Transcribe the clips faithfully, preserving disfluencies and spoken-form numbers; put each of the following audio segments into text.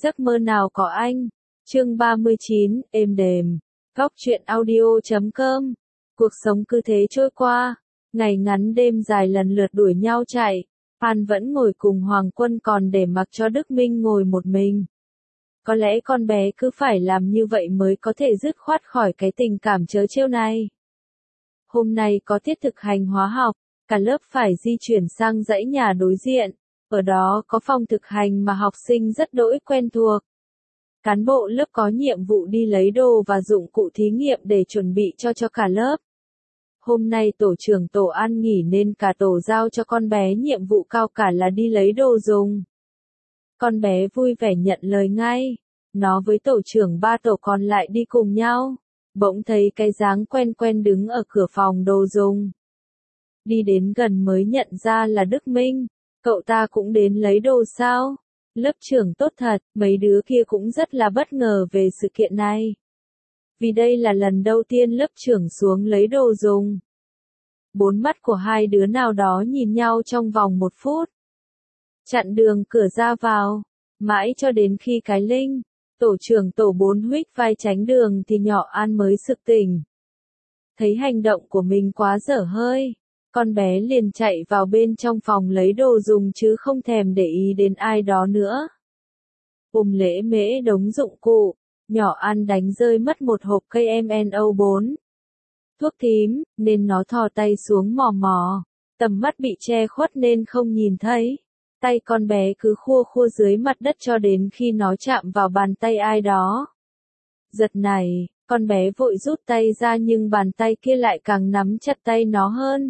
Giấc mơ nào có anh. Chương ba mươi chín, êm đềm. Góc truyện audio chấm com. Cuộc sống cứ thế trôi qua, ngày ngắn đêm dài lần lượt đuổi nhau chạy. Phan vẫn ngồi cùng Hoàng Quân còn để mặc cho Đức Minh ngồi một mình. Có lẽ con bé cứ phải làm như vậy mới có thể dứt khoát khỏi cái tình cảm trớ trêu này. Hôm nay có tiết thực hành hóa học, cả lớp phải di chuyển sang dãy nhà đối diện. Ở đó có phòng thực hành mà học sinh rất đỗi quen thuộc. Cán bộ lớp có nhiệm vụ đi lấy đồ và dụng cụ thí nghiệm để chuẩn bị cho cho cả lớp. Hôm nay tổ trưởng tổ ăn nghỉ nên cả tổ giao cho con bé nhiệm vụ cao cả là đi lấy đồ dùng. Con bé vui vẻ nhận lời ngay. Nó với tổ trưởng ba tổ còn lại đi cùng nhau. Bỗng thấy cái dáng quen quen đứng ở cửa phòng đồ dùng. Đi đến gần mới nhận ra là Đức Minh. Cậu ta cũng đến lấy đồ sao? Lớp trưởng tốt thật, mấy đứa kia cũng rất là bất ngờ về sự kiện này. Vì đây là lần đầu tiên lớp trưởng xuống lấy đồ dùng. Bốn mắt của hai đứa nào đó nhìn nhau trong vòng một phút. Chặn đường cửa ra vào, mãi cho đến khi cái Linh, tổ trưởng tổ bốn huých vai tránh đường thì nhỏ An mới sực tỉnh. Thấy hành động của mình quá dở hơi. Con bé liền chạy vào bên trong phòng lấy đồ dùng chứ không thèm để ý đến ai đó nữa. Ôm lễ mễ đống dụng cụ, nhỏ An đánh rơi mất một hộp cây em en o bốn. Thuốc thím, nên nó thò tay xuống mò mò. Tầm mắt bị che khuất nên không nhìn thấy. Tay con bé cứ khua khua dưới mặt đất cho đến khi nó chạm vào bàn tay ai đó. Giật này, con bé vội rút tay ra nhưng bàn tay kia lại càng nắm chặt tay nó hơn.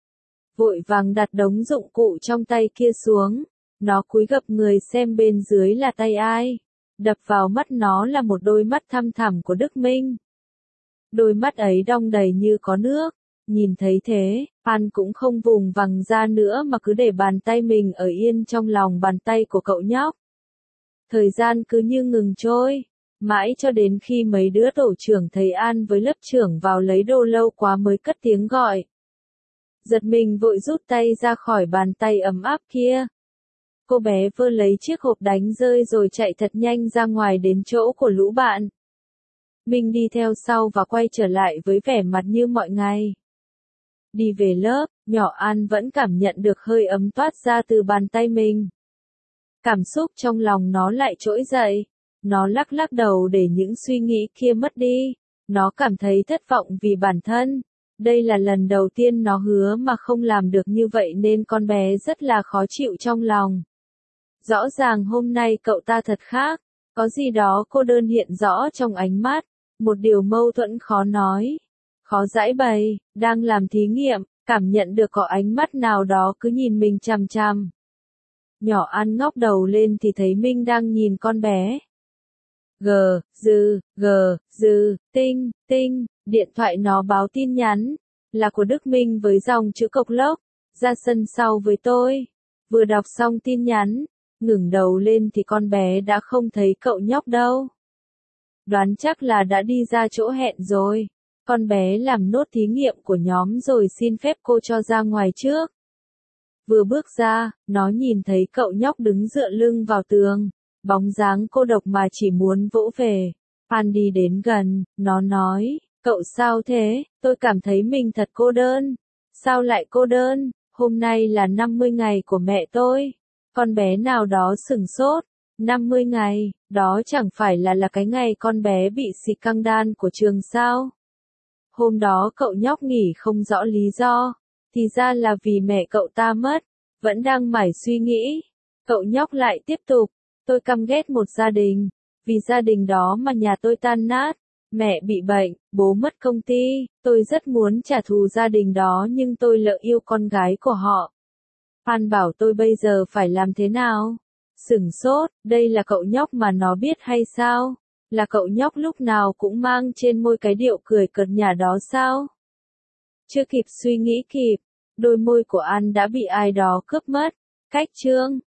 Vội vàng đặt đống dụng cụ trong tay kia xuống. Nó cúi gập người xem bên dưới là tay ai. Đập vào mắt nó là một đôi mắt thăm thẳm của Đức Minh. Đôi mắt ấy đong đầy như có nước. Nhìn thấy thế, Phan cũng không vùng vằng ra nữa mà cứ để bàn tay mình ở yên trong lòng bàn tay của cậu nhóc. Thời gian cứ như ngừng trôi. Mãi cho đến khi mấy đứa tổ trưởng thấy An với lớp trưởng vào lấy đồ lâu quá mới cất tiếng gọi. Giật mình vội rút tay ra khỏi bàn tay ấm áp kia. Cô bé vơ lấy chiếc hộp đánh rơi rồi chạy thật nhanh ra ngoài đến chỗ của lũ bạn. Mình đi theo sau và quay trở lại với vẻ mặt như mọi ngày. Đi về lớp, nhỏ An vẫn cảm nhận được hơi ấm toát ra từ bàn tay mình. Cảm xúc trong lòng nó lại trỗi dậy. Nó lắc lắc đầu để những suy nghĩ kia mất đi. Nó cảm thấy thất vọng vì bản thân. Đây là lần đầu tiên nó hứa mà không làm được như vậy nên con bé rất là khó chịu trong lòng. Rõ ràng hôm nay cậu ta thật khác, có gì đó cô đơn hiện rõ trong ánh mắt, một điều mâu thuẫn khó nói, khó giải bày, đang làm thí nghiệm, cảm nhận được có ánh mắt nào đó cứ nhìn mình chằm chằm. Nhỏ An ngóc đầu lên thì thấy Minh đang nhìn con bé. Gờ, dư, gờ, dư, tinh, tinh, điện thoại nó báo tin nhắn, là của Đức Minh với dòng chữ cộc lốc, ra sân sau với tôi. Vừa đọc xong tin nhắn, ngẩng đầu lên thì con bé đã không thấy cậu nhóc đâu. Đoán chắc là đã đi ra chỗ hẹn rồi. Con bé làm nốt thí nghiệm của nhóm rồi xin phép cô cho ra ngoài trước. Vừa bước ra, nó nhìn thấy cậu nhóc đứng dựa lưng vào tường. Bóng dáng cô độc mà chỉ muốn vỗ về. Phan đi đến gần, nó nói, cậu sao thế, tôi cảm thấy mình thật cô đơn. Sao lại cô đơn, hôm nay là năm mươi ngày của mẹ tôi. Con bé nào đó sửng sốt, năm mươi ngày, đó chẳng phải là là cái ngày con bé bị xì căng đan của trường sao. Hôm đó cậu nhóc nghỉ không rõ lý do, thì ra là vì mẹ cậu ta mất, vẫn đang mải suy nghĩ. Cậu nhóc lại tiếp tục. Tôi căm ghét một gia đình, vì gia đình đó mà nhà tôi tan nát, mẹ bị bệnh, bố mất công ty, tôi rất muốn trả thù gia đình đó nhưng tôi lỡ yêu con gái của họ. Phan bảo tôi bây giờ phải làm thế nào? Sửng sốt, đây là cậu nhóc mà nó biết hay sao? Là cậu nhóc lúc nào cũng mang trên môi cái điệu cười cợt nhả đó sao? Chưa kịp suy nghĩ kịp, đôi môi của An đã bị ai đó cướp mất. Cách chương